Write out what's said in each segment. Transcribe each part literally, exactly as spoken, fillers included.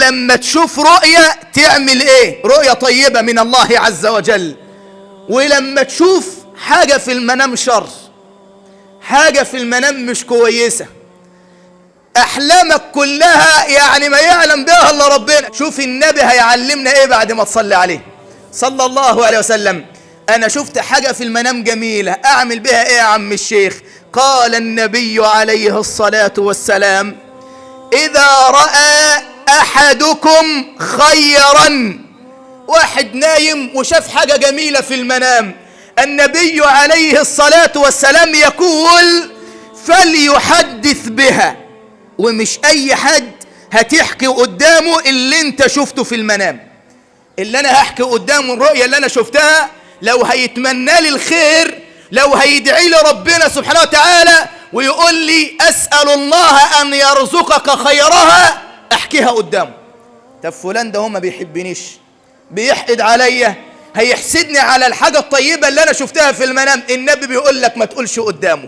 لما تشوف رؤية تعمل ايه؟ رؤية طيبة من الله عز وجل. ولما تشوف حاجة في المنام شر، حاجة في المنام مش كويسة، احلامك كلها يعني ما يعلم بها الا ربنا. شوف النبي هيعلمنا ايه بعد ما تصلي عليه صلى الله عليه وسلم. انا شفت حاجة في المنام جميلة، اعمل بها ايه يا عم الشيخ؟ قال النبي عليه الصلاة والسلام: اذا رأى احدكم خيرا. واحد نايم وشاف حاجة جميلة في المنام، النبي عليه الصلاة والسلام يقول: فليحدث بها. ومش اي حد هتحكي قدامه اللي انت شفته في المنام. اللي انا هحكي قدامه الرؤية اللي انا شفتها، لو هيتمنى لي الخير، لو هيدعي لي ربنا سبحانه وتعالى ويقول لي اسأل الله ان يرزقك خيرها، احكيها قدامه. طب فلان ده هو ما بيحبنيش، بيحقد عليا، هيحسدني على الحاجة الطيبة اللي انا شفتها في المنام. النبي بيقول لك ما تقولش قدامه.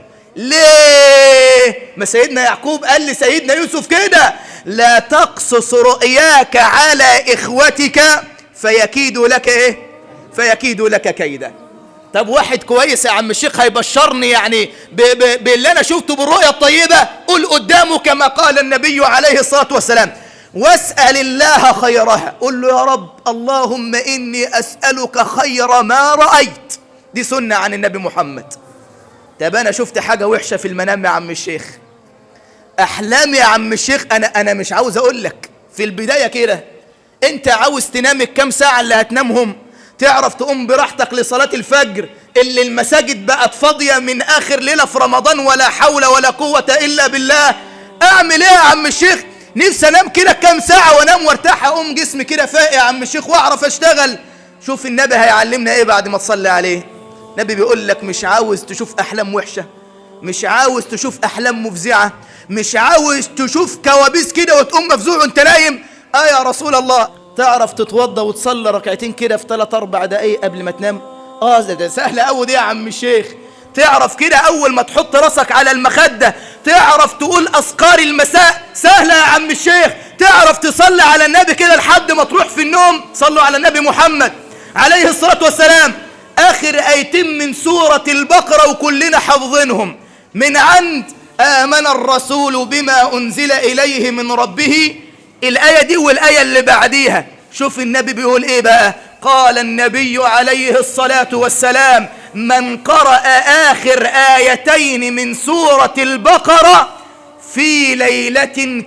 ليه؟ ما سيدنا يعقوب قال لسيدنا يوسف كده: لا تقصص رؤياك على اخوتك فيكيدوا لك ايه؟ فيكيدوا لك كيدا. طب واحد كويس يا عم الشيخ هيبشرني يعني باللي انا شفته بالرؤيا الطيبة، قل قدامه كما قال النبي عليه الصلاة والسلام: واسأل الله خيرها. قل له: يا رب اللهم إني أسألك خير ما رأيت. دي سنة عن النبي محمد. طب أنا شفت حاجة وحشة في المنام يا عم الشيخ، أحلام يا عم الشيخ. أنا أنا مش عاوز أقول لك في البداية كده، أنت عاوز تنام الكام ساعة اللي هتنامهم، تعرف تقوم براحتك لصلاة الفجر اللي المساجد بقت فاضية من آخر ليلة في رمضان، ولا حول ولا قوة إلا بالله. أعمل إيه يا عم الشيخ؟ نفسي انام كده كام ساعة وانام وارتاح، اقوم جسمي كده فايق يا عم الشيخ واعرف اشتغل. شوف النبي هيعلمنا ايه بعد ما تصلي عليه. النبي بيقول لك: مش عاوز تشوف احلام وحشة، مش عاوز تشوف احلام مفزعة، مش عاوز تشوف كوابيس كده وتقوم مفزوع وانت نايم. اه يا رسول الله، تعرف تتوضى وتصلي ركعتين كده في ثلاث اربع دقايق قبل ما تنام؟ اه ده, ده سهلة قوي دي يا عم الشيخ. تعرف كده اول ما تحط راسك على المخدة تعرف تقول اذكار المساء؟ سهلة يا عم الشيخ. تعرف تصلي على النبي كده لحد ما تروح في النوم؟ صلوا على النبي محمد عليه الصلاة والسلام. اخر ايتين من سورة البقرة وكلنا حافظينهم، من عند آمن الرسول بما انزل اليه من ربه، الاية دي والاية اللي بعديها. شوف النبي بيقول ايه بقى. قال النبي عليه الصلاة والسلام: من قرأ آخر آيتين من سورة البقرة في ليلة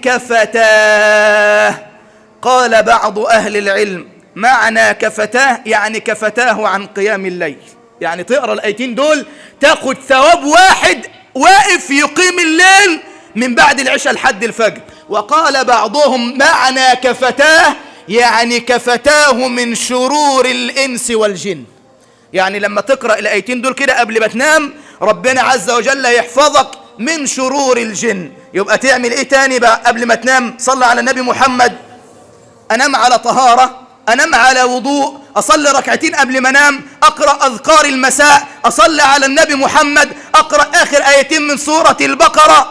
كفتاه. قال بعض أهل العلم: معنى كفتاه يعني كفتاه عن قيام الليل، يعني تقرأ الآيتين دول تاخد ثواب واحد واقف يقيم الليل من بعد العشاء لحد الفجر. وقال بعضهم: معنى كفتاه يعني كفتاه من شرور الإنس والجن. يعني لما تقرأ الآيتين دول كده قبل ما تنام ربنا عز وجل يحفظك من شرور الجن. يبقى تعمل ايه تاني بقى قبل ما تنام؟ صلى على النبي محمد. انام على طهارة، انام على وضوء، اصلي ركعتين قبل ما انام، اقرأ اذكار المساء، اصلي على النبي محمد، اقرأ اخر آيتين من سورة البقرة،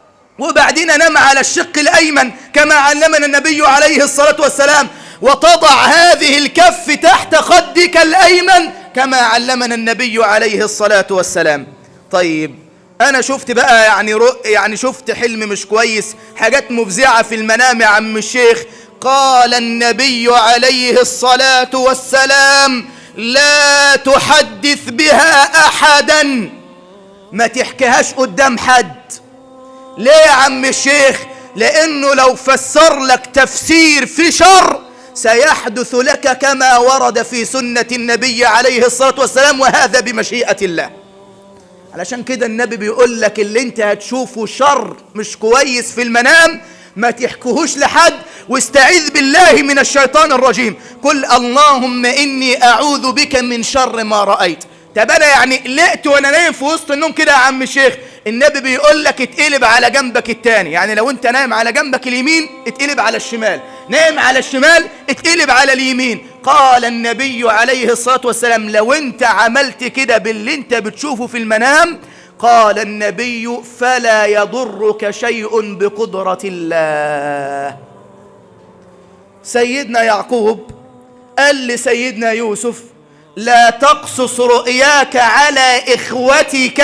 وبعدين انام على الشق الايمن كما علمنا النبي عليه الصلاة والسلام، وتضع هذه الكف تحت خدك الايمن كما علمنا النبي عليه الصلاة والسلام. طيب انا شفت بقى يعني رؤ يعني شفت حلم مش كويس، حاجات مفزعة في المنام يا عم الشيخ. قال النبي عليه الصلاة والسلام: لا تحدث بها احدا. ما تحكيهاش قدام حد. ليه يا عم الشيخ؟ لانه لو فسر لك تفسير في شر سيحدث لك كما ورد في سنة النبي عليه الصلاة والسلام، وهذا بمشيئة الله. علشان كده النبي بيقول لك اللي انت هتشوفه شر مش كويس في المنام ما تحكوهوش لحد، واستعذ بالله من الشيطان الرجيم. قل اللهم إني أعوذ بك من شر ما رأيت. طب انا يعني قلقت وانا نايم في وسط النوم كده يا عم الشيخ، النبي بيقول لك اتقلب على جنبك التاني. يعني لو انت نايم على جنبك اليمين اتقلب على الشمال، نايم على الشمال اتقلب على اليمين. قال النبي عليه الصلاة والسلام: لو انت عملت كده باللي انت بتشوفه في المنام، قال النبي: فلا يضرك شيء بقدرة الله. سيدنا يعقوب قال لسيدنا يوسف لا تقصص رؤياك على إخوتك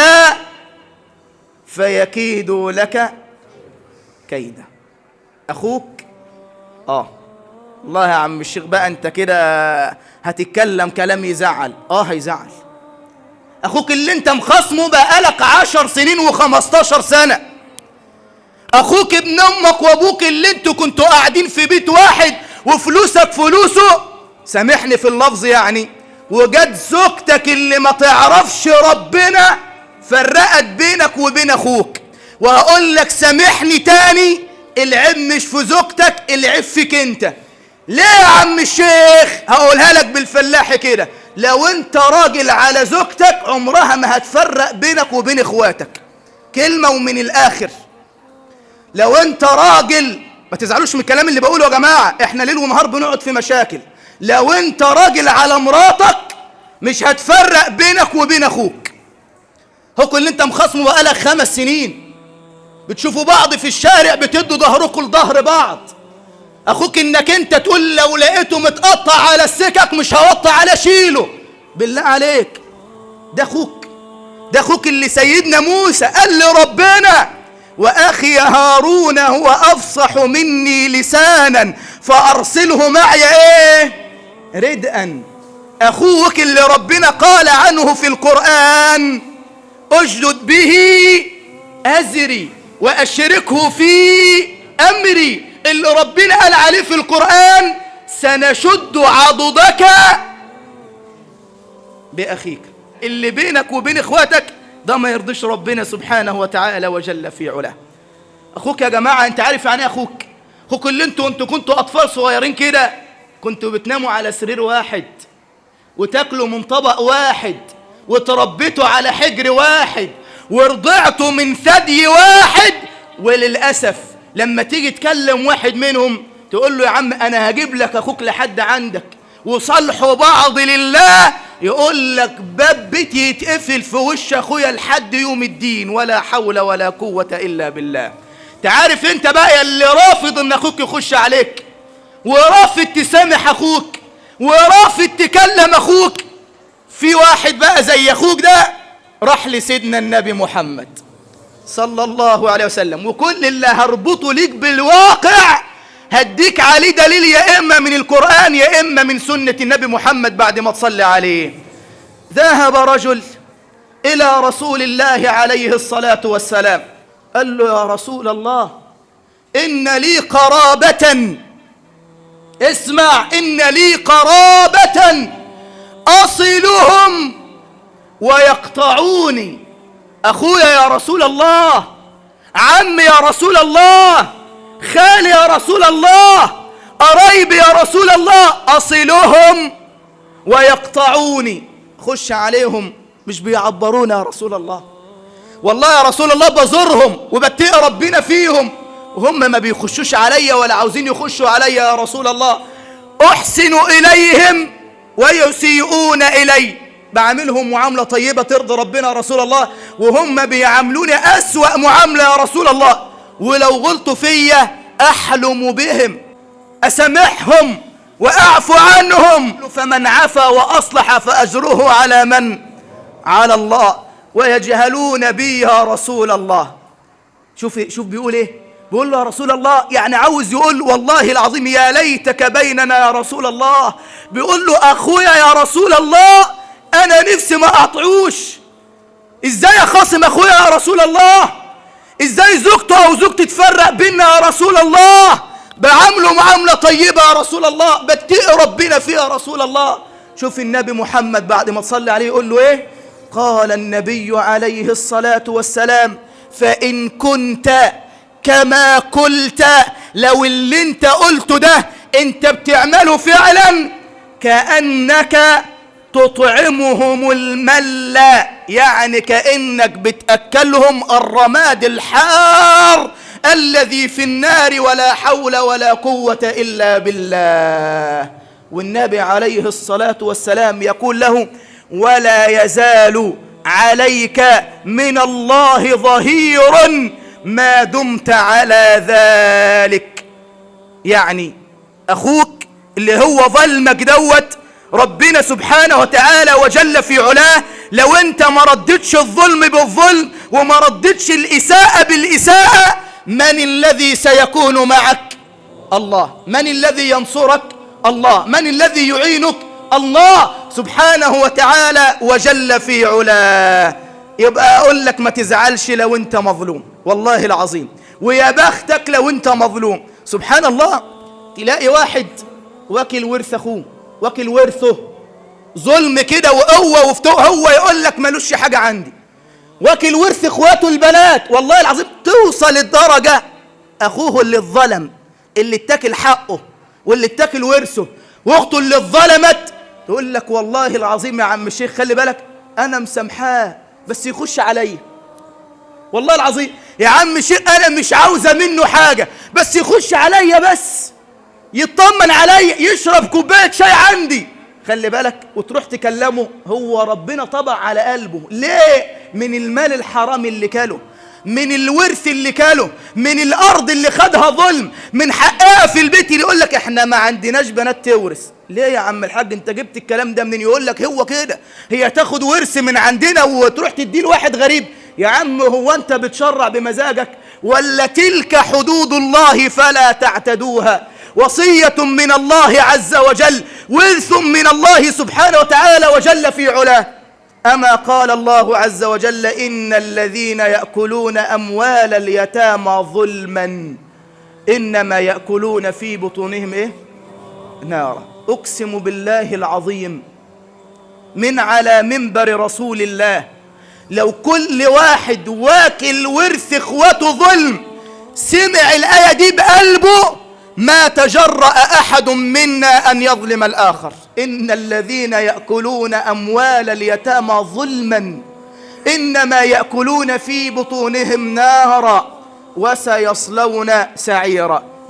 فيكيدوا لك كيدا. أخوك آه الله يا عم الشيخ بقى أنت كده هتتكلم كلام يزعل. آه هيزعل. أخوك اللي أنت مخصمه بقالك عشر سنين وخمستاشر سنة، أخوك ابن أمك وأبوك اللي أنتوا كنتوا قاعدين في بيت واحد وفلوسك فلوسه، سامحني في اللفظ يعني، وجد زوجتك اللي ما تعرفش ربنا فرقت بينك وبين أخوك. وهقول لك سامحني تاني، العيب مش في زوجتك، العيب فيك أنت. ليه يا عم الشيخ؟ هقولها لك بالفلاح كده، لو أنت راجل على زوجتك عمرها ما هتفرق بينك وبين إخواتك. كلمة ومن الآخر، لو أنت راجل، ما تزعلوش من الكلام اللي بقوله يا جماعة، إحنا ليل ونهار بنقعد في مشاكل. لو أنت راجل على مراتك مش هتفرق بينك وبين أخوك. هو اللي أنت مخاصمه بقالك خمس سنين، بتشوفوا بعض في الشارع بتدوا ظهركم لظهر بعض. أخوك إنك أنت تقول لو لقيته متقطع على السكك مش هوطع على شيله. بالله عليك، ده أخوك، ده أخوك اللي سيدنا موسى قال لربنا وأخي هارون هو أفصح مني لسانا فأرسله معي إيه ردءا. أخوك اللي ربنا قال عنه في القرآن أجدد به أزري وأشركه في أمري، اللي ربنا قال عليه في القرآن سنشد عضدك بأخيك. اللي بينك وبين إخواتك ده ما يرضيش ربنا سبحانه وتعالى وجل في علاه. أخوك يا جماعة، أنت عارف يعني أخوك؟ أخوك اللي أنتوا أنتوا كنتوا أطفال صغيرين كده، كنتوا بتناموا على سرير واحد وتاكلوا من طبق واحد وتربيتوا على حجر واحد ورضعتوا من ثدي واحد، وللأسف لما تيجي تكلم واحد منهم تقول له يا عم أنا هجيب لك أخوك لحد عندك وصلحوا بعض لله، يقول لك باب بيتي يتقفل في وش أخويا لحد يوم الدين، ولا حول ولا قوة إلا بالله. تعرف أنت بقى اللي رافض أن أخوك يخش عليك ورافض تسامح أخوك ورافض تكلم أخوك، في واحد بقى زي أخوك ده راح لسيدنا النبي محمد صلى الله عليه وسلم، وكل اللي هربطه ليك بالواقع هديك عليه دليل يا إما من القرآن يا إما من سنة النبي محمد بعد ما تصلي عليه. ذهب رجل إلى رسول الله عليه الصلاة والسلام، قال له يا رسول الله إن لي قرابة، اسمع، إن لي قرابة أصلهم ويقطعوني. أخويا يا رسول الله، عمي يا رسول الله، خالي يا رسول الله، قرايبي يا رسول الله، أصلهم ويقطعوني. خش عليهم مش بيعبرونا يا رسول الله، والله يا رسول الله بزورهم وبتقي ربنا فيهم وهم ما بيخشوش عليا ولا عاوزين يخشوا عليا يا رسول الله. أحسن إليهم ويسيئون إلي، بعملهم معاملة طيبة ترضي ربنا يا رسول الله وهم بيعاملوني أسوأ معاملة يا رسول الله، ولو غلطوا فيا أحلم بهم أسامحهم وأعفو عنهم، فمن عفا وأصلح فأجره على من؟ على الله، ويجهلون بي يا رسول الله. شوف شوف بيقول ايه، بيقول له يا رسول الله، يعني عاوز يقول والله العظيم يا ليتك بيننا يا رسول الله. بيقول له أخويا يا رسول الله أنا نفسي ما أقطعوش، إزاي أخاصم أخويا يا رسول الله؟ إزاي زوجته أو زوجتي تفرق بينا يا رسول الله؟ بعمله معاملة طيبة يا رسول الله، بتقي ربنا فيها يا رسول الله. شوف النبي محمد بعد ما تصلي عليه يقول له إيه؟ قال النبي عليه الصلاة والسلام فإن كنت كما قلت، لو اللي انت قلته ده انت بتعمله فعلا، كأنك تطعمهم المل، يعني كأنك بتأكلهم الرماد الحار الذي في النار، ولا حول ولا قوة إلا بالله. والنبي عليه الصلاة والسلام يقول له ولا يزال عليك من الله ظهير ما دمت على ذلك، يعني أخوك اللي هو ظلمك دوت ربنا سبحانه وتعالى وجل في علاه لو انت ما ردتش الظلم بالظلم وما ردتش الإساءة بالإساءة، من الذي سيكون معك؟ الله. من الذي ينصرك؟ الله. من الذي يعينك؟ الله سبحانه وتعالى وجل في علاه. يبقى أقول لك ما تزعلش لو انت مظلوم، والله العظيم، ويا بختك لو انت مظلوم. سبحان الله، تلاقي واحد واكل ورث أخوه، واكل ورثه ظلم كده وقوة وفتوء، هو يقول لك ملوش حاجة عندي. واكل ورث اخواته البنات، والله العظيم توصل الدرجة أخوه اللي اتظلم، اللي اتاكل حقه واللي اتاكل ورثه، واخته اللي اتظلمت تقول لك والله العظيم يا عم الشيخ خلي بالك أنا مسامحاه بس يخش عليا. والله العظيم يا عم الشيخ أنا مش عاوزة منه حاجة بس يخش عليا، بس يطمن عليا، يشرب كوباية شاي عندي، خلي بالك. وتروح تكلمه هو ربنا طبع على قلبه. ليه؟ من المال الحرام اللي كاله، من الورث اللي كاله، من الأرض اللي خدها ظلم، من حقها في البيت. اللي يقول لك احنا ما عندناش بنات تورث. ليه يا عم الحاج انت جبت الكلام ده منين؟ يقول لك هو كده، هي تاخد ورث من عندنا وتروح تديه لواحد غريب. يا عم هو انت بتشرع بمزاجك ولا تلك حدود الله فلا تعتدوها؟ وصية من الله عز وجل، ورث من الله سبحانه وتعالى وجل في علاه. أما قال الله عز وجل إن الذين يأكلون أموال اليتامى ظلما إنما يأكلون في بطونهم إيه؟ نارا. أقسم بالله العظيم من على منبر رسول الله لو كل واحد واكل ورث إخوته ظلم سمع الآية دي بقلبه ما تجرأ أحد منا أن يظلم الآخر. إن الذين يأكلون أموال اليتامى ظلما إنما يأكلون في بطونهم نارا وسيصلون سعيرا.